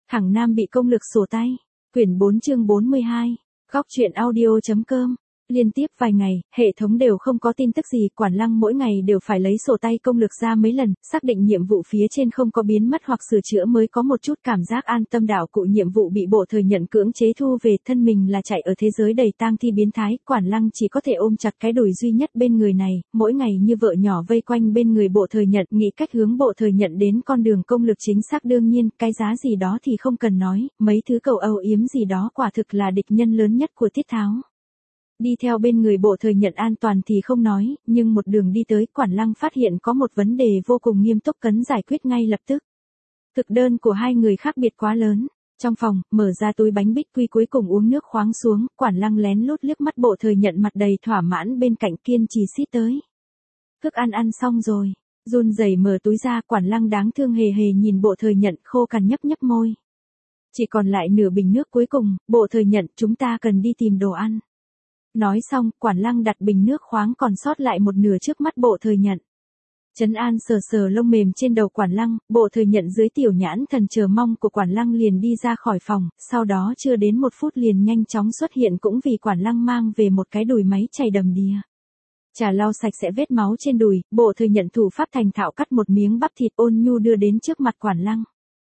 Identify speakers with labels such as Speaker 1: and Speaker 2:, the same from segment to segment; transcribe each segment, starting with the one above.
Speaker 1: Thằng Nam bị công lực sổ tay. Quyển 4 chương 42. Góc truyện audio.com. Liên tiếp vài ngày, hệ thống đều không có tin tức gì, Quản Lăng mỗi ngày đều phải lấy sổ tay công lực ra mấy lần, xác định nhiệm vụ phía trên không có biến mất hoặc sửa chữa mới có một chút cảm giác an tâm. Đạo cụ nhiệm vụ bị bộ thời nhận cưỡng chế thu về, thân mình là chạy ở thế giới đầy tang thi biến thái, Quản Lăng chỉ có thể ôm chặt cái đùi duy nhất bên người này, mỗi ngày như vợ nhỏ vây quanh bên người bộ thời nhận, nghĩ cách hướng bộ thời nhận đến con đường công lực chính xác. Đương nhiên, cái giá gì đó thì không cần nói, mấy thứ cầu âu yếm gì đó quả thực là địch nhân lớn nhất của Tiết Tháo. Đi theo bên người bộ thời nhận an toàn thì không nói, nhưng một đường đi tới, Quản Lăng phát hiện có một vấn đề vô cùng nghiêm túc cần giải quyết ngay lập tức. Thực đơn của hai người khác biệt quá lớn. Trong phòng, mở ra túi bánh bích quy cuối cùng uống nước khoáng xuống, Quản Lăng lén lút liếc mắt bộ thời nhận mặt đầy thỏa mãn bên cạnh kiên trì xít tới. Thức ăn xong rồi, run rẩy mở túi ra, Quản Lăng đáng thương hề hề nhìn bộ thời nhận khô cằn nhấp nhấp môi. Chỉ còn lại nửa bình nước cuối cùng, bộ thời nhận chúng ta cần đi tìm đồ ăn. Nói xong, Quản Lăng đặt bình nước khoáng còn sót lại một nửa trước mắt bộ thời nhận. Trấn An sờ sờ lông mềm trên đầu Quản Lăng, bộ thời nhận dưới tiểu nhãn thần chờ mong của Quản Lăng liền đi ra khỏi phòng, sau đó chưa đến một phút liền nhanh chóng xuất hiện cũng vì Quản Lăng mang về một cái đùi máy chảy đầm đìa. Chà lau sạch sẽ vết máu trên đùi, bộ thời nhận thủ pháp thành thạo cắt một miếng bắp thịt ôn nhu đưa đến trước mặt Quản Lăng.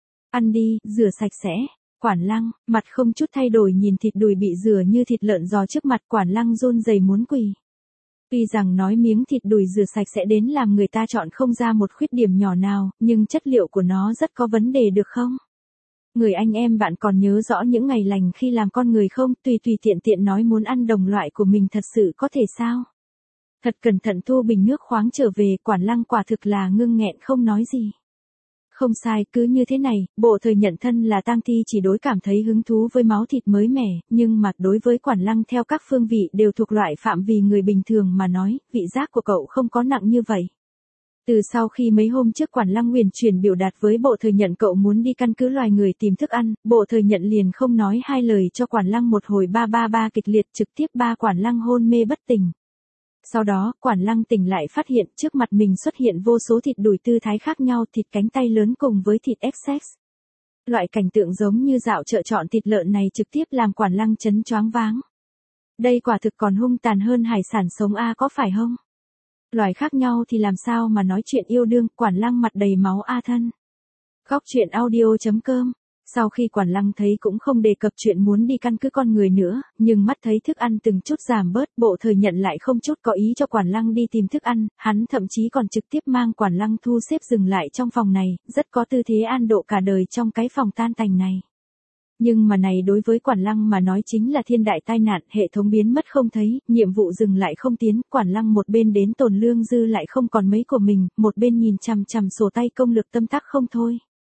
Speaker 1: Ăn đi, rửa sạch sẽ. Quản Lăng, mặt không chút thay đổi nhìn thịt đùi bị rửa như thịt lợn giò trước mặt, Quản Lăng run rẩy muốn quỳ. Tuy rằng nói miếng thịt đùi rửa sạch sẽ đến làm người ta chọn không ra một khuyết điểm nhỏ nào, nhưng chất liệu của nó rất có vấn đề được không? Người anh em bạn còn nhớ rõ những ngày lành khi làm con người không? Tùy tiện tiện nói muốn ăn đồng loại của mình thật sự có thể sao? Thật cẩn thận thu bình nước khoáng trở về, Quản Lăng quả thực là ngưng nghẹn không nói gì. Không sai, cứ như thế này, bộ thời nhận thân là tang thi chỉ đối cảm thấy hứng thú với máu thịt mới mẻ, nhưng mà đối với Quản Lăng theo các phương vị đều thuộc loại phạm vi người bình thường mà nói, vị giác của cậu không có nặng như vậy. Từ sau khi mấy hôm trước Quản Lăng huyền chuyển biểu đạt với bộ thời nhận cậu muốn đi căn cứ loài người tìm thức ăn, bộ thời nhận liền không nói hai lời cho Quản Lăng một hồi ba kịch liệt, trực tiếp Quản Lăng hôn mê bất tỉnh. Sau đó, Quản Lăng tỉnh lại phát hiện trước mặt mình xuất hiện vô số thịt đùi tư thái khác nhau, thịt cánh tay lớn cùng với thịt XS. Loại cảnh tượng giống như dạo chợ chọn thịt lợn này trực tiếp làm Quản Lăng chấn choáng váng. Đây quả thực còn hung tàn hơn hải sản sống a có phải không? Loài khác nhau thì làm sao mà nói chuyện yêu đương, Quản Lăng mặt đầy máu a thân. Góc truyện audio.com. Sau khi Quản Lăng thấy cũng không đề cập chuyện muốn đi căn cứ con người nữa, nhưng mắt thấy thức ăn từng chút giảm bớt, bộ thời nhận lại không chút có ý cho Quản Lăng đi tìm thức ăn, hắn thậm chí còn trực tiếp mang Quản Lăng thu xếp dừng lại trong phòng này, rất có tư thế an độ cả đời trong cái phòng tan tành này. Nhưng mà này đối với Quản Lăng mà nói chính là thiên đại tai nạn, hệ thống biến mất không thấy, nhiệm vụ dừng lại không tiến, Quản Lăng một bên đến tồn lương dư lại không còn mấy của mình, một bên nhìn chằm chằm sổ tay công lực tâm tắc không thôi.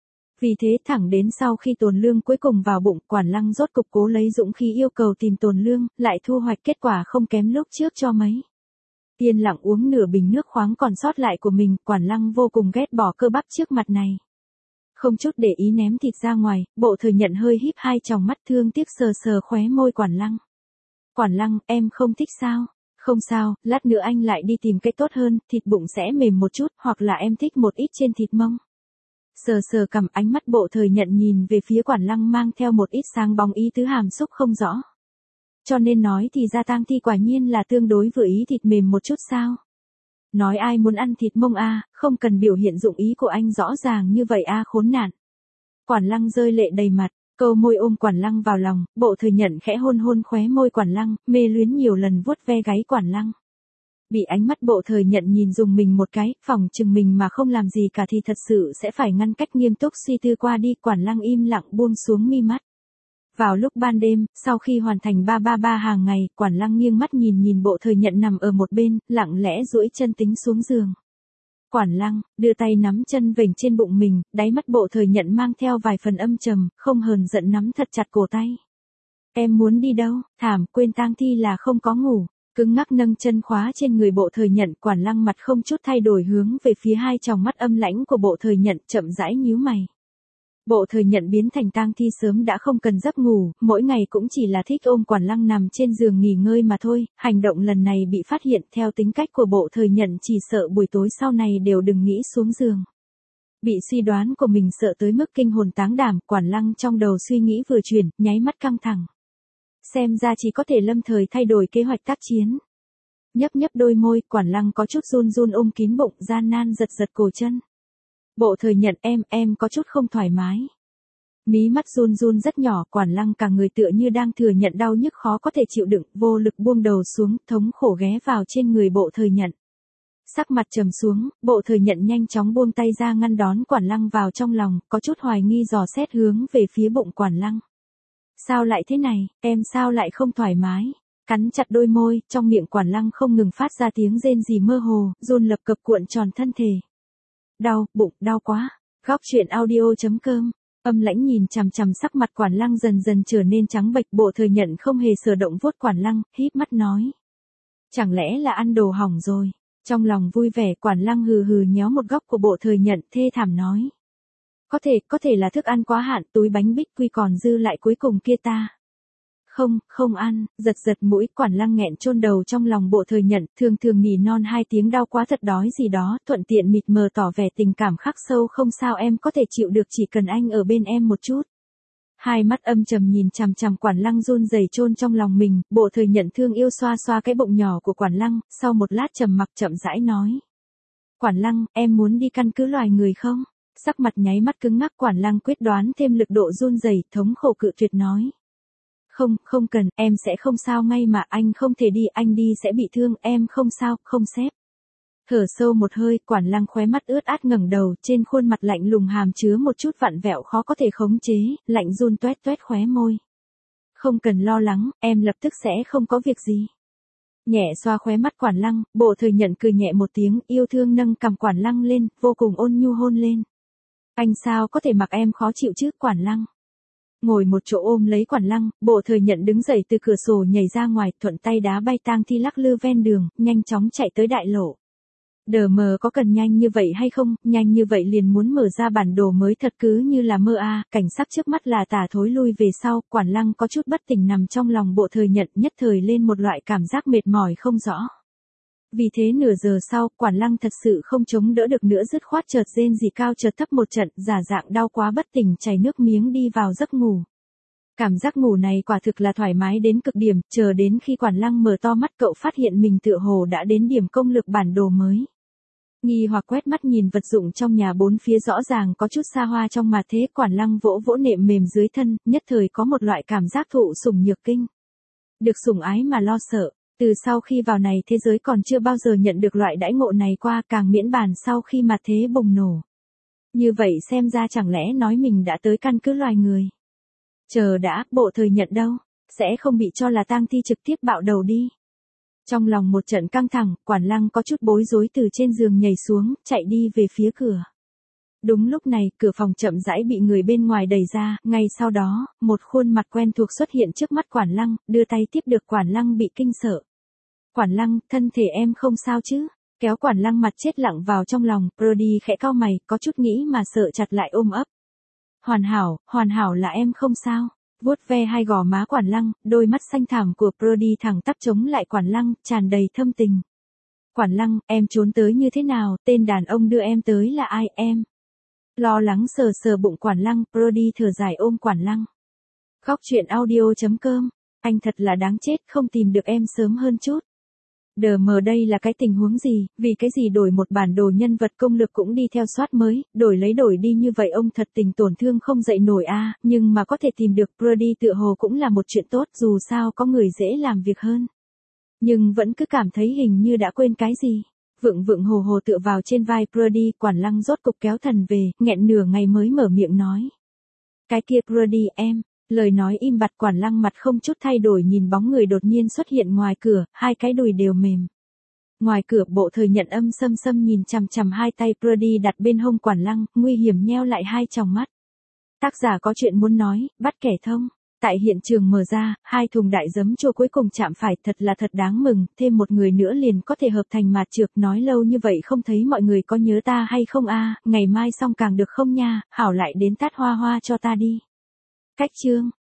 Speaker 1: Vì thế thẳng đến sau khi tồn lương cuối cùng vào bụng, Quản Lăng rốt cục cố lấy dũng khí yêu cầu tìm tồn lương, lại thu hoạch kết quả không kém lúc trước cho mấy. Yên lặng uống nửa bình nước khoáng còn sót lại của mình, Quản Lăng vô cùng ghét bỏ cơ bắp trước mặt này. Không chút để ý ném thịt ra ngoài, bộ thời nhận hơi híp hai tròng mắt thương tiếc sờ sờ khóe môi Quản Lăng. Quản Lăng, em không thích sao? Không sao, lát nữa anh lại đi tìm cái tốt hơn, thịt bụng sẽ mềm một chút, hoặc là em thích một ít trên thịt mông. Sờ sờ cầm, ánh mắt bộ thời nhận nhìn về phía Quản Lăng mang theo một ít sáng bóng ý tứ hàm xúc không rõ. Cho nên nói thì ra tang thi quả nhiên là tương đối vừa ý thịt mềm một chút sao. Nói ai muốn ăn thịt mông a, không cần biểu hiện dụng ý của anh rõ ràng như vậy a khốn nạn. Quản Lăng rơi lệ đầy mặt, câu môi ôm Quản Lăng vào lòng, bộ thời nhận khẽ hôn hôn khóe môi Quản Lăng, mê luyến nhiều lần vuốt ve gáy Quản Lăng. Bị ánh mắt bộ thời nhận nhìn dùng mình một cái, phòng chừng mình mà không làm gì cả thì thật sự sẽ phải ngăn cách nghiêm túc suy tư qua đi, Quản Lăng im lặng buông xuống mi mắt. Vào lúc ban đêm, sau khi hoàn thành 333 hàng ngày, Quản Lăng nghiêng mắt nhìn bộ thời nhận nằm ở một bên, lặng lẽ duỗi chân tính xuống giường. Quản Lăng, đưa tay nắm chân vểnh trên bụng mình, đáy mắt bộ thời nhận mang theo vài phần âm trầm, không hờn giận nắm thật chặt cổ tay. Em muốn đi đâu? Thảm, quên tang thi là không có ngủ. Cứng ngắc nâng chân khóa trên người bộ thời nhận, Quản Lăng mặt không chút thay đổi hướng về phía hai tròng mắt âm lãnh của bộ thời nhận, chậm rãi nhíu mày. Bộ thời nhận biến thành tang thi sớm đã không cần giấc ngủ, mỗi ngày cũng chỉ là thích ôm Quản Lăng nằm trên giường nghỉ ngơi mà thôi, hành động lần này bị phát hiện theo tính cách của bộ thời nhận chỉ sợ buổi tối sau này đều đừng nghĩ xuống giường. Bị suy đoán của mình sợ tới mức kinh hồn táng đảm, Quản Lăng trong đầu suy nghĩ vừa chuyển, nháy mắt căng thẳng. Xem ra chỉ có thể lâm thời thay đổi kế hoạch tác chiến. Nhấp nhấp đôi môi, Quản Lăng có chút run run ôm kín bụng, gian nan giật giật cổ chân. Bộ Thời Nhận em có chút không thoải mái. Mí mắt run run rất nhỏ, Quản Lăng cả người tựa như đang thừa nhận đau nhức khó có thể chịu đựng, vô lực buông đầu xuống, thống khổ ghé vào trên người Bộ Thời Nhận. Sắc mặt trầm xuống, Bộ Thời Nhận nhanh chóng buông tay ra ngăn đón Quản Lăng vào trong lòng, có chút hoài nghi dò xét hướng về phía bụng Quản Lăng. Sao lại thế này, em sao lại không thoải mái? Cắn chặt đôi môi, trong miệng Quản Lăng không ngừng phát ra tiếng rên rỉ mơ hồ, run lập cập cuộn tròn thân thể. Đau, bụng, đau quá. Góc truyện audio.com. Âm Lãnh nhìn chằm chằm sắc mặt Quản Lăng dần dần trở nên trắng bệch, Bộ Thời Nhận không hề sở động vuốt Quản Lăng, híp mắt nói. Chẳng lẽ là ăn đồ hỏng rồi? Trong lòng vui vẻ, Quản Lăng hừ hừ nhéo một góc của Bộ Thời Nhận, thê thảm nói. Có thể là thức ăn quá hạn, túi bánh bích quy còn dư lại cuối cùng kia ta. Không ăn, giật mũi, Quản Lăng nghẹn chôn đầu trong lòng Bộ Thời Nhận, thường nỉ non hai tiếng đau quá thật đói gì đó, thuận tiện mịt mờ tỏ vẻ tình cảm khắc sâu, không sao em có thể chịu được, chỉ cần anh ở bên em một chút. Hai mắt âm trầm nhìn chằm chằm Quản Lăng run rẩy chôn trong lòng mình, Bộ Thời Nhận thương yêu xoa xoa cái bụng nhỏ của Quản Lăng, sau một lát trầm mặc chậm rãi nói. Quản Lăng, em muốn đi căn cứ loài người không? Sắc mặt nháy mắt cứng ngắc, Quản Lăng quyết đoán thêm lực độ run rẩy, thống khổ cự tuyệt nói. Không cần, em sẽ không sao, ngay mà anh không thể đi, anh đi sẽ bị thương, em không sao, không sếp. Thở sâu một hơi, Quản Lăng khóe mắt ướt át ngẩng đầu, trên khuôn mặt lạnh lùng hàm chứa một chút vặn vẹo khó có thể khống chế, lạnh run toét khóe môi. Không cần lo lắng, em lập tức sẽ không có việc gì. Nhẹ xoa khóe mắt Quản Lăng, Bộ Thời Nhận cười nhẹ một tiếng, yêu thương nâng cằm Quản Lăng lên, vô cùng ôn nhu hôn lên. Anh sao có thể mặc em khó chịu chứ, Quản Lăng. Ngồi một chỗ ôm lấy Quản Lăng, Bộ Thời Nhận đứng dậy từ cửa sổ nhảy ra ngoài, thuận tay đá bay tang thi lắc lư ven đường, nhanh chóng chạy tới đại lộ. Đờ mờ có cần nhanh như vậy hay không, nhanh như vậy liền muốn mở ra bản đồ mới thật cứ như là mơ a, cảnh sắc trước mắt là tả thối lui về sau, Quản Lăng có chút bất tỉnh nằm trong lòng Bộ Thời Nhận, nhất thời lên một loại cảm giác mệt mỏi không rõ. Vì thế nửa giờ sau, Quản Lăng thật sự không chống đỡ được nữa, dứt khoát chợt rên rỉ cao chợt thấp một trận, giả dạng đau quá bất tỉnh chảy nước miếng đi vào giấc ngủ. Cảm giác ngủ này quả thực là thoải mái đến cực điểm, chờ đến khi Quản Lăng mở to mắt cậu phát hiện mình tựa hồ đã đến điểm công lược bản đồ mới. Nghi hoặc quét mắt nhìn vật dụng trong nhà bốn phía rõ ràng có chút xa hoa trong mà thế, Quản Lăng vỗ nệm mềm dưới thân, nhất thời có một loại cảm giác thụ sủng nhược kinh. Được sủng ái mà lo sợ. Từ sau khi vào này thế giới còn chưa bao giờ nhận được loại đãi ngộ này qua, càng miễn bàn sau khi mà thế bùng nổ. Như vậy xem ra chẳng lẽ nói mình đã tới căn cứ loài người. Chờ đã, Bộ Thời Nhận đâu? Sẽ không bị cho là tang thi trực tiếp bạo đầu đi. Trong lòng một trận căng thẳng, Quản Lăng có chút bối rối từ trên giường nhảy xuống, chạy đi về phía cửa. Đúng lúc này, cửa phòng chậm rãi bị người bên ngoài đẩy ra, ngay sau đó, một khuôn mặt quen thuộc xuất hiện trước mắt Quản Lăng, đưa tay tiếp được Quản Lăng bị kinh sợ. Quản Lăng, thân thể em không sao chứ? Kéo Quản Lăng mặt chết lặng vào trong lòng, Brody khẽ cau mày, có chút nghĩ mà sợ chặt lại ôm ấp. Hoàn hảo là em không sao. Vuốt ve hai gò má Quản Lăng, đôi mắt xanh thẳm của Brody thẳng tắp chống lại Quản Lăng, tràn đầy thâm tình. Quản Lăng, em trốn tới như thế nào, tên đàn ông đưa em tới là ai em? Lo lắng sờ bụng Quản Lăng, Brody thở dài ôm Quản Lăng. Góc truyện audio.com, anh thật là đáng chết, không tìm được em sớm hơn chút. Đờ mờ đây là cái tình huống gì, vì cái gì đổi một bản đồ nhân vật công lược cũng đi theo soát mới, đổi đi như vậy ông thật tình tổn thương không dậy nổi a, nhưng mà có thể tìm được Brody tựa hồ cũng là một chuyện tốt, dù sao có người dễ làm việc hơn. Nhưng vẫn cứ cảm thấy hình như đã quên cái gì. Vượng hồ tựa vào trên vai Brody, Quản Lăng rốt cục kéo thần về, nghẹn nửa ngày mới mở miệng nói. Cái kia Brody em. Lời nói im bặt, Quản Lăng mặt không chút thay đổi nhìn bóng người đột nhiên xuất hiện ngoài cửa, hai cái đùi đều mềm. Ngoài cửa, Bộ Thời Nhận âm sâm nhìn chằm chằm hai tay Brody đặt bên hông Quản Lăng, nguy hiểm nheo lại hai tròng mắt. Tác giả có chuyện muốn nói, bắt kẻ thông. Tại hiện trường mở ra, hai thùng đại giấm chua cuối cùng chạm phải, thật là thật đáng mừng, thêm một người nữa liền có thể hợp thành mạt trược, nói lâu như vậy không thấy mọi người có nhớ ta hay không a, ngày mai xong càng được không nha, hảo lại đến tát hoa cho ta đi. Cách chương